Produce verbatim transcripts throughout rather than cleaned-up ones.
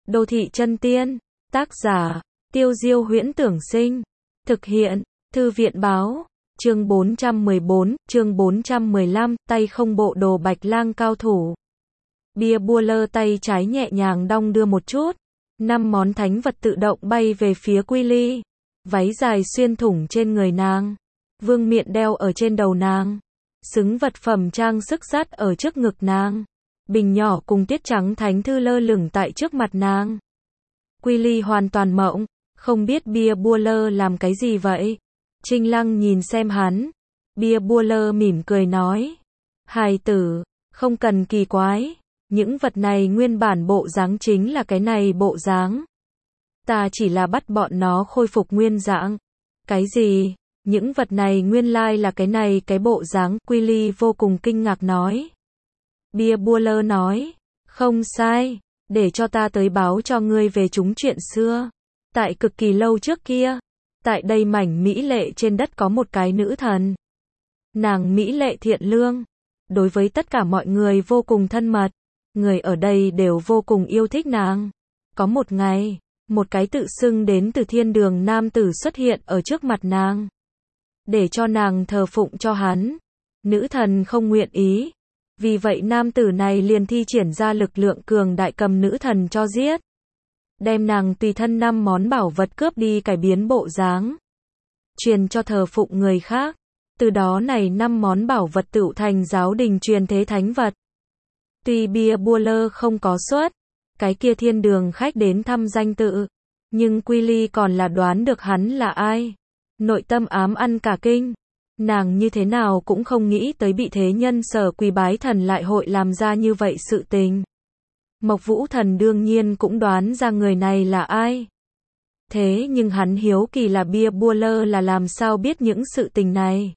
Đô thị chân tiên, tác giả, Tiêu Diêu Huyễn Tưởng Sinh, thực hiện, Thư viện báo, chương bốn trăm mười bốn, chương bốn trăm mười lăm, tay không bộ đồ Bạch Lang cao thủ. Bia bua lơ tay trái nhẹ nhàng đong đưa một chút, năm món thánh vật tự động bay về phía Quy Ly. Váy dài xuyên thủng trên người nàng, vương miện đeo ở trên đầu nàng, xứng vật phẩm trang sức dắt ở trước ngực nàng, bình nhỏ cùng tiết trắng thánh thư lơ lửng tại trước mặt nàng. Quy Ly hoàn toàn mộng, không biết bia bua lơ làm cái gì vậy. Trinh Lăng nhìn xem hắn, bia bua lơ mỉm cười nói, hài tử, không cần kỳ quái, những vật này nguyên bản bộ dáng chính là cái này bộ dáng. Ta chỉ là bắt bọn nó khôi phục nguyên dạng. Cái gì? Những vật này nguyên lai là cái này cái bộ dáng. Quy Ly vô cùng kinh ngạc nói. Bia bua lơ nói, không sai, để cho ta tới báo cho ngươi về chúng chuyện xưa. Tại cực kỳ lâu trước kia, tại đây mảnh mỹ lệ trên đất có một cái nữ thần. Nàng mỹ lệ thiện lương, đối với tất cả mọi người vô cùng thân mật, người ở đây đều vô cùng yêu thích nàng. Có một ngày, một cái tự xưng đến từ thiên đường nam tử xuất hiện ở trước mặt nàng, để cho nàng thờ phụng cho hắn. Nữ thần không nguyện ý, vì vậy nam tử này liền thi triển ra lực lượng cường đại cầm nữ thần cho giết, đem nàng tùy thân năm món bảo vật cướp đi cải biến bộ dáng, truyền cho thờ phụng người khác. Từ đó này năm món bảo vật tựu thành giáo đình truyền thế thánh vật. Tuy bia bua lơ không có xuất cái kia thiên đường khách đến thăm danh tự, nhưng Quy Ly còn là đoán được hắn là ai. Nội tâm ám ăn cả kinh, nàng như thế nào cũng không nghĩ tới bị thế nhân sở quỳ bái thần lại hội làm ra như vậy sự tình. Mộc Vũ Thần đương nhiên cũng đoán ra người này là ai. Thế nhưng hắn hiếu kỳ là bia bua lơ là làm sao biết những sự tình này.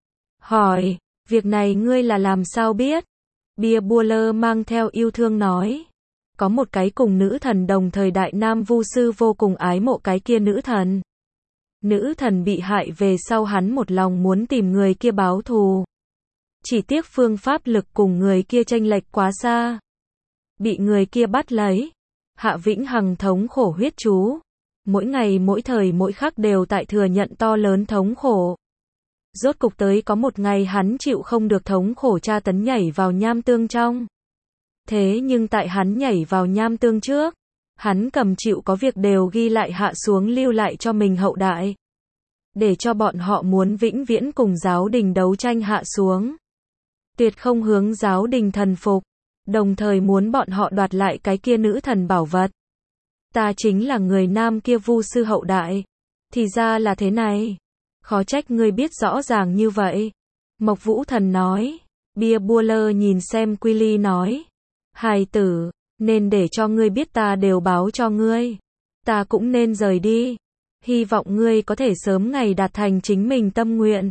Hỏi, việc này ngươi là làm sao biết? Bia bua lơ mang theo yêu thương nói. Có một cái cùng nữ thần đồng thời đại nam vu sư vô cùng ái mộ cái kia nữ thần. Nữ thần bị hại về sau hắn một lòng muốn tìm người kia báo thù. Chỉ tiếc phương pháp lực cùng người kia chênh lệch quá xa. Bị người kia bắt lấy. Hạ vĩnh hằng thống khổ huyết chú. Mỗi ngày mỗi thời mỗi khắc đều tại thừa nhận to lớn thống khổ. Rốt cục tới có một ngày hắn chịu không được thống khổ tra tấn nhảy vào nham tương trong. Thế nhưng tại hắn nhảy vào nham tương trước, hắn cầm chịu có việc đều ghi lại hạ xuống lưu lại cho mình hậu đại. Để cho bọn họ muốn vĩnh viễn cùng giáo đình đấu tranh hạ xuống. Tuyệt không hướng giáo đình thần phục, đồng thời muốn bọn họ đoạt lại cái kia nữ thần bảo vật. Ta chính là người nam kia vu sư hậu đại. Thì ra là thế này. Khó trách ngươi biết rõ ràng như vậy. Mộc Vũ Thần nói. Bia bua lơ nhìn xem Quy Ly nói. Hài tử, nên để cho ngươi biết ta đều báo cho ngươi. Ta cũng nên rời đi. Hy vọng ngươi có thể sớm ngày đạt thành chính mình tâm nguyện.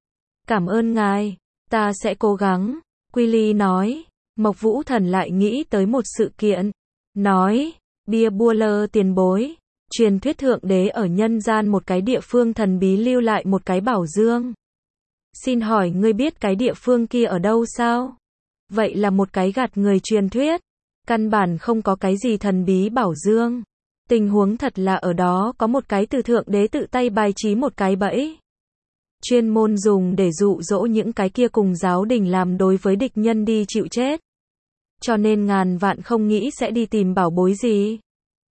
Cảm ơn ngài, ta sẽ cố gắng. Quy Ly nói. Mộc Vũ Thần lại nghĩ tới một sự kiện. Nói, bia bua lơ tiền bối. Truyền thuyết thượng đế ở nhân gian một cái địa phương thần bí lưu lại một cái bảo dương. Xin hỏi ngươi biết cái địa phương kia ở đâu sao? Vậy là một cái gạt người truyền thuyết. Căn bản không có cái gì thần bí bảo dương. Tình huống thật là ở đó có một cái từ thượng đế tự tay bài trí một cái bẫy. Chuyên môn dùng để dụ dỗ những cái kia cùng giáo đình làm đối với địch nhân đi chịu chết. Cho nên ngàn vạn không nghĩ sẽ đi tìm bảo bối gì.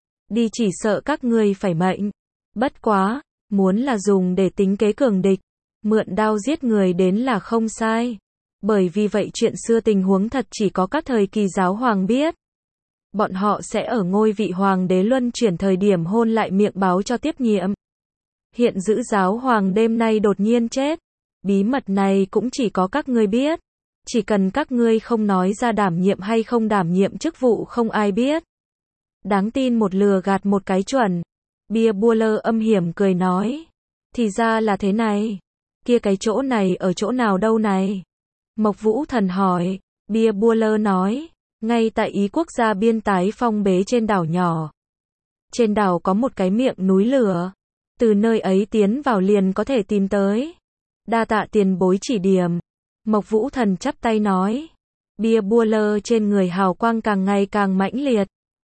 Đi chỉ sợ các ngươi phải mệnh. Bất quá, muốn là dùng để tính kế cường địch, mượn đao giết người đến là không sai. Bởi vì vậy chuyện xưa tình huống thật chỉ có các thời kỳ giáo hoàng biết. Bọn họ sẽ ở ngôi vị hoàng đế luân chuyển thời điểm hôn lại miệng báo cho tiếp nhiệm. Hiện giữ giáo hoàng đêm nay đột nhiên chết. Bí mật này cũng chỉ có các ngươi biết. Chỉ cần các ngươi không nói ra đảm nhiệm hay không đảm nhiệm chức vụ không ai biết. Đáng tin một lừa gạt một cái chuẩn. Bia bua lơ âm hiểm cười nói. Thì ra là thế này. Kia cái chỗ này ở chỗ nào đâu này? Mộc Vũ Thần hỏi. Bia bua lơ nói. Ngay tại Ý quốc gia biên tái phong bế trên đảo nhỏ. Trên đảo có một cái miệng núi lửa. Từ nơi ấy tiến vào liền có thể tìm tới. Đa tạ tiền bối chỉ điểm. Mộc Vũ Thần chắp tay nói. Bia bua lơ trên người hào quang càng ngày càng mãnh liệt.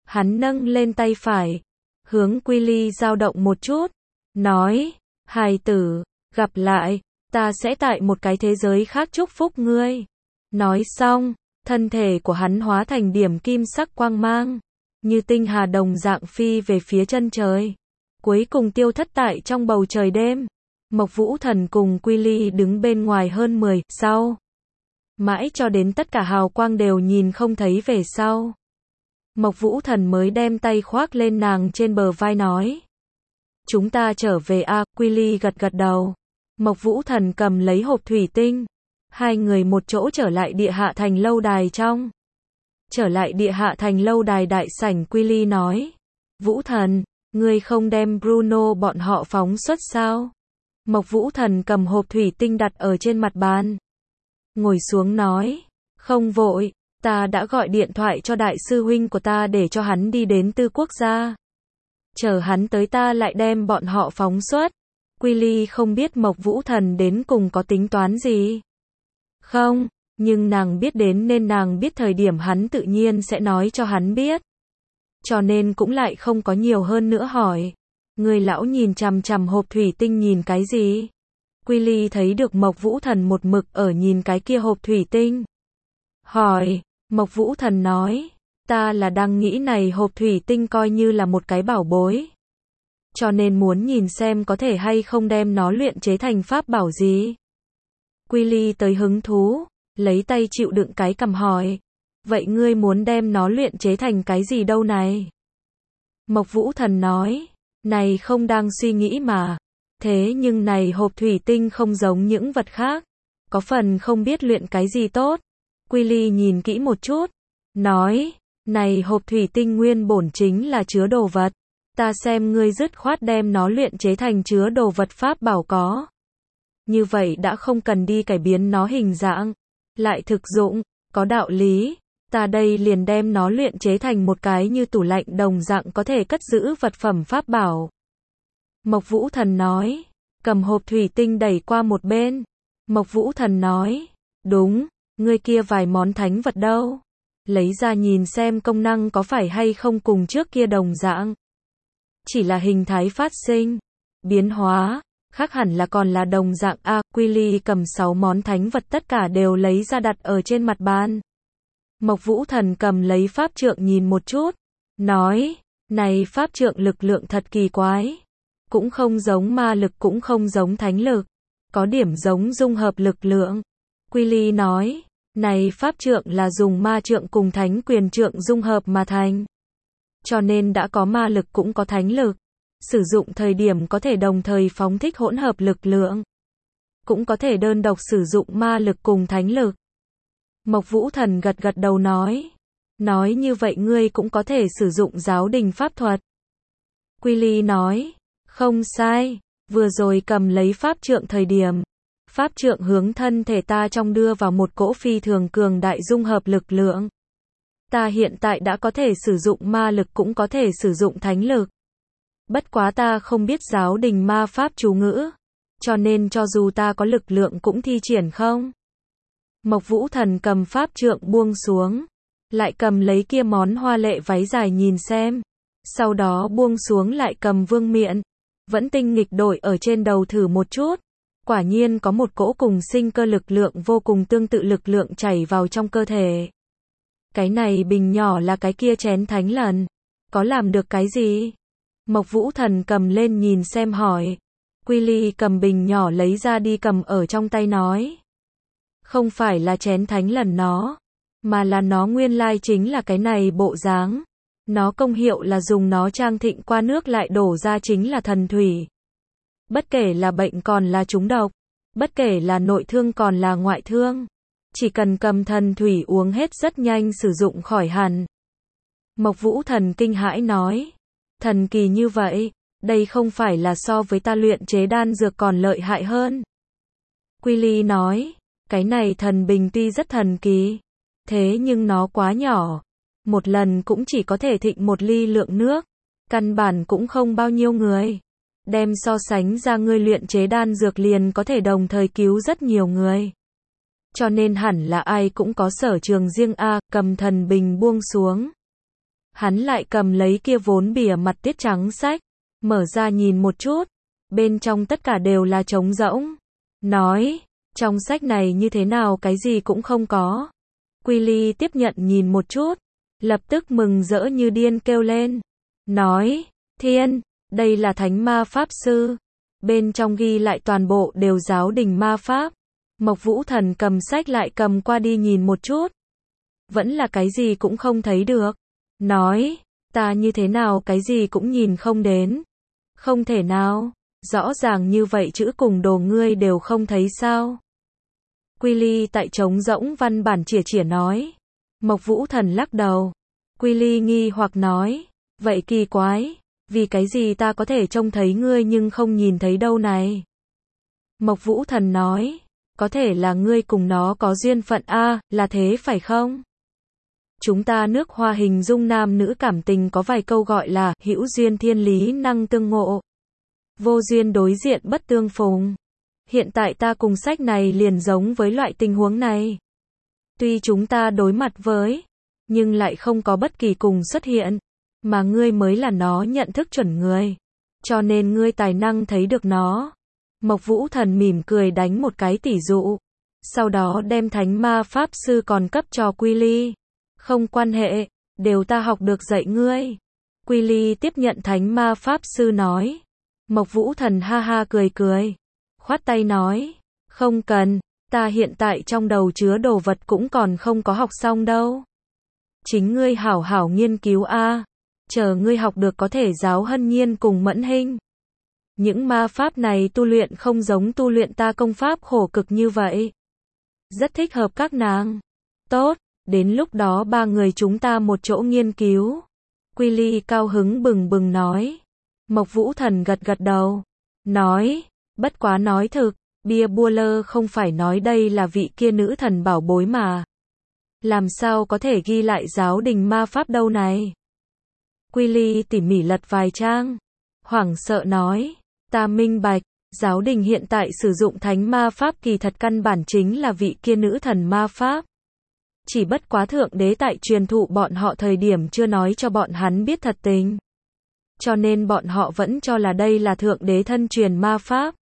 Hắn nâng lên tay phải, hướng Quy Ly dao động một chút, nói, hài tử, gặp lại, ta sẽ tại một cái thế giới khác chúc phúc ngươi. Nói xong, thân thể của hắn hóa thành điểm kim sắc quang mang, như tinh hà đồng dạng phi về phía chân trời, cuối cùng tiêu thất tại trong bầu trời đêm. Mộc Vũ Thần cùng Quy Ly đứng bên ngoài hơn mười sau. Mãi cho đến tất cả hào quang đều nhìn không thấy về sau. Mộc Vũ Thần mới đem tay khoác lên nàng trên bờ vai nói. Chúng ta trở về a. Quy Ly gật gật đầu. Mộc Vũ Thần cầm lấy hộp thủy tinh. Hai người một chỗ trở lại địa hạ thành lâu đài trong. Trở lại địa hạ thành lâu đài đại sảnh, Quy Ly nói. Vũ Thần, ngươi không đem Bruno bọn họ phóng xuất sao? Mộc Vũ Thần cầm hộp thủy tinh đặt ở trên mặt bàn. Ngồi xuống nói. Không vội, ta đã gọi điện thoại cho đại sư huynh của ta để cho hắn đi đến Tư Quốc gia. Chờ hắn tới ta lại đem bọn họ phóng xuất. Quy Ly không biết Mộc Vũ Thần đến cùng có tính toán gì. Không, nhưng nàng biết đến nên nàng biết thời điểm hắn tự nhiên sẽ nói cho hắn biết. Cho nên cũng lại không có nhiều hơn nữa hỏi. Người lão nhìn chằm chằm hộp thủy tinh nhìn cái gì? Quy Ly thấy được Mộc Vũ Thần một mực ở nhìn cái kia hộp thủy tinh. Hỏi, Mộc Vũ Thần nói, ta là đang nghĩ này hộp thủy tinh coi như là một cái bảo bối. Cho nên muốn nhìn xem có thể hay không đem nó luyện chế thành pháp bảo gì. Quy Ly tới hứng thú, lấy tay chịu đựng cái cằm hỏi. Vậy ngươi muốn đem nó luyện chế thành cái gì đâu này? Mộc Vũ Thần nói, này không đang suy nghĩ mà. Thế nhưng này hộp thủy tinh không giống những vật khác. Có phần không biết luyện cái gì tốt. Quy Ly nhìn kỹ một chút. Nói, này hộp thủy tinh nguyên bổn chính là chứa đồ vật. Ta xem ngươi dứt khoát đem nó luyện chế thành chứa đồ vật pháp bảo có. Như vậy đã không cần đi cải biến nó hình dạng. Lại thực dụng, có đạo lý. Ta đây liền đem nó luyện chế thành một cái như tủ lạnh đồng dạng có thể cất giữ vật phẩm pháp bảo. Mộc Vũ Thần nói, cầm hộp thủy tinh đẩy qua một bên. Mộc Vũ Thần nói, đúng, ngươi kia vài món thánh vật đâu? Lấy ra nhìn xem công năng có phải hay không cùng trước kia đồng dạng. Chỉ là hình thái phát sinh, biến hóa, khác hẳn là còn là đồng dạng a. Quy Ly cầm sáu món thánh vật tất cả đều lấy ra đặt ở trên mặt bàn. Mộc Vũ Thần cầm lấy pháp trượng nhìn một chút, nói, này pháp trượng lực lượng thật kỳ quái. Cũng không giống ma lực cũng không giống thánh lực, có điểm giống dung hợp lực lượng. Quy Ly nói, này pháp trượng là dùng ma trượng cùng thánh quyền trượng dung hợp mà thành. Cho nên đã có ma lực cũng có thánh lực. Sử dụng thời điểm có thể đồng thời phóng thích hỗn hợp lực lượng. Cũng có thể đơn độc sử dụng ma lực cùng thánh lực. Mộc Vũ Thần gật gật đầu nói. Nói như vậy ngươi cũng có thể sử dụng giáo đình pháp thuật. Quy Ly nói. Không sai, vừa rồi cầm lấy pháp trượng thời điểm. Pháp trượng hướng thân thể ta trong đưa vào một cỗ phi thường cường đại dung hợp lực lượng. Ta hiện tại đã có thể sử dụng ma lực cũng có thể sử dụng thánh lực. Bất quá ta không biết giáo đình ma pháp chú ngữ. Cho nên cho dù ta có lực lượng cũng thi triển không. Mộc Vũ Thần cầm pháp trượng buông xuống. Lại cầm lấy kia món hoa lệ váy dài nhìn xem. Sau đó buông xuống lại cầm vương miện. Vẫn tinh nghịch đội ở trên đầu thử một chút. Quả nhiên có một cỗ cùng sinh cơ lực lượng vô cùng tương tự lực lượng chảy vào trong cơ thể. Cái này bình nhỏ là cái kia chén thánh lần. Có làm được cái gì? Mộc Vũ Thần cầm lên nhìn xem hỏi. Quy Ly cầm bình nhỏ lấy ra đi cầm ở trong tay nói. Không phải là chén thánh lần nó. Mà là nó nguyên lai chính là cái này bộ dáng. Nó công hiệu là dùng nó trang thịnh qua nước lại đổ ra chính là thần thủy. Bất kể là bệnh còn là trúng độc. Bất kể là nội thương còn là ngoại thương. Chỉ cần cầm thần thủy uống hết rất nhanh sử dụng khỏi hẳn. Mộc Vũ Thần kinh hãi nói. Thần kỳ như vậy, đây không phải là so với ta luyện chế đan dược còn lợi hại hơn. Quy Ly nói, cái này thần bình tuy rất thần kỳ, thế nhưng nó quá nhỏ. Một lần cũng chỉ có thể thịnh một ly lượng nước, căn bản cũng không bao nhiêu người. Đem so sánh ra ngươi luyện chế đan dược liền có thể đồng thời cứu rất nhiều người. Cho nên hẳn là ai cũng có sở trường riêng a. Cầm thần bình buông xuống. Hắn lại cầm lấy kia vốn bìa mặt tiết trắng sách, mở ra nhìn một chút, bên trong tất cả đều là trống rỗng. Nói, trong sách này như thế nào cái gì cũng không có. Quy Ly tiếp nhận nhìn một chút, lập tức mừng rỡ như điên kêu lên. Nói, thiên, đây là thánh ma pháp sư. Bên trong ghi lại toàn bộ đều giáo đình ma pháp. Mộc Vũ Thần cầm sách lại cầm qua đi nhìn một chút. Vẫn là cái gì cũng không thấy được. Nói, ta như thế nào cái gì cũng nhìn không đến. Không thể nào, rõ ràng như vậy chữ cùng đồ ngươi đều không thấy sao. Quy Ly tại trống rỗng văn bản chỉa chỉa nói. Mộc Vũ Thần lắc đầu. Quy Ly nghi hoặc nói, vậy kỳ quái, vì cái gì ta có thể trông thấy ngươi nhưng không nhìn thấy đâu này. Mộc Vũ Thần nói, có thể là ngươi cùng nó có duyên phận a, là thế phải không? Chúng ta nước Hoa hình dung nam nữ cảm tình có vài câu gọi là hữu duyên thiên lý năng tương ngộ, vô duyên đối diện bất tương phùng. Hiện tại ta cùng sách này liền giống với loại tình huống này. Tuy chúng ta đối mặt với, nhưng lại không có bất kỳ cùng xuất hiện, mà ngươi mới là nó nhận thức chuẩn người. Cho nên ngươi tài năng thấy được nó. Mộc Vũ Thần mỉm cười đánh một cái tỉ dụ. Sau đó đem thánh ma pháp sư còn cấp cho Quy Ly. Không quan hệ, đều ta học được dạy ngươi. Quy Ly tiếp nhận thánh ma pháp sư nói. Mộc Vũ Thần ha ha cười cười. Khoát tay nói, không cần, ta hiện tại trong đầu chứa đồ vật cũng còn không có học xong đâu. Chính ngươi hảo hảo nghiên cứu a, chờ ngươi học được có thể giáo Hân Nhiên cùng Mẫn Hinh. Những ma pháp này tu luyện không giống tu luyện ta công pháp khổ cực như vậy. Rất thích hợp các nàng. Tốt, đến lúc đó ba người chúng ta một chỗ nghiên cứu. Quy Ly cao hứng bừng bừng nói. Mộc Vũ Thần gật gật đầu. Nói, bất quá nói thực, Bia Bua Lơ không phải nói đây là vị kia nữ thần bảo bối mà. Làm sao có thể ghi lại giáo đình ma pháp đâu này? Quy Ly tỉ mỉ lật vài trang. Hoảng sợ nói, ta minh bạch, giáo đình hiện tại sử dụng thánh ma pháp kỳ thật căn bản chính là vị kia nữ thần ma pháp. Chỉ bất quá thượng đế tại truyền thụ bọn họ thời điểm chưa nói cho bọn hắn biết thật tình. Cho nên bọn họ vẫn cho là đây là thượng đế thân truyền ma pháp.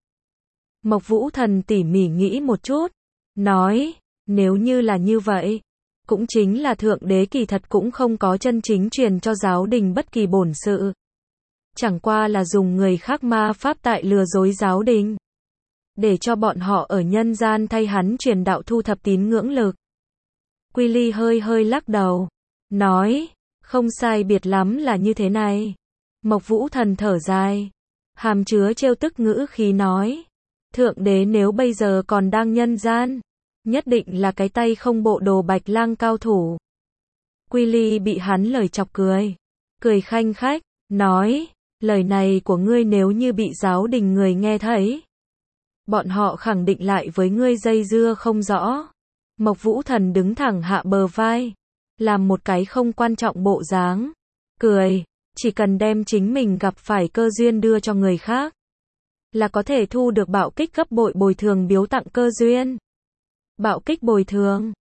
Mộc Vũ Thần tỉ mỉ nghĩ một chút. Nói, nếu như là như vậy, cũng chính là thượng đế kỳ thật cũng không có chân chính truyền cho giáo đình bất kỳ bổn sự. Chẳng qua là dùng người khác ma pháp tại lừa dối giáo đình. Để cho bọn họ ở nhân gian thay hắn truyền đạo thu thập tín ngưỡng lực. Quy Ly hơi hơi lắc đầu. Nói, không sai biệt lắm là như thế này. Mộc Vũ Thần thở dài. Hàm chứa trêu tức ngữ khí nói. Thượng đế nếu bây giờ còn đang nhân gian, nhất định là cái tay không bộ đồ bạch lang cao thủ. Quy Ly bị hắn lời chọc cười. Cười khanh khách, nói, lời này của ngươi nếu như bị giáo đình người nghe thấy, bọn họ khẳng định lại với ngươi dây dưa không rõ. Mộc Vũ Thần đứng thẳng hạ bờ vai, làm một cái không quan trọng bộ dáng. Cười, chỉ cần đem chính mình gặp phải cơ duyên đưa cho người khác, là có thể thu được bạo kích gấp bội bồi thường biếu tặng cơ duyên. Bạo kích bồi thường.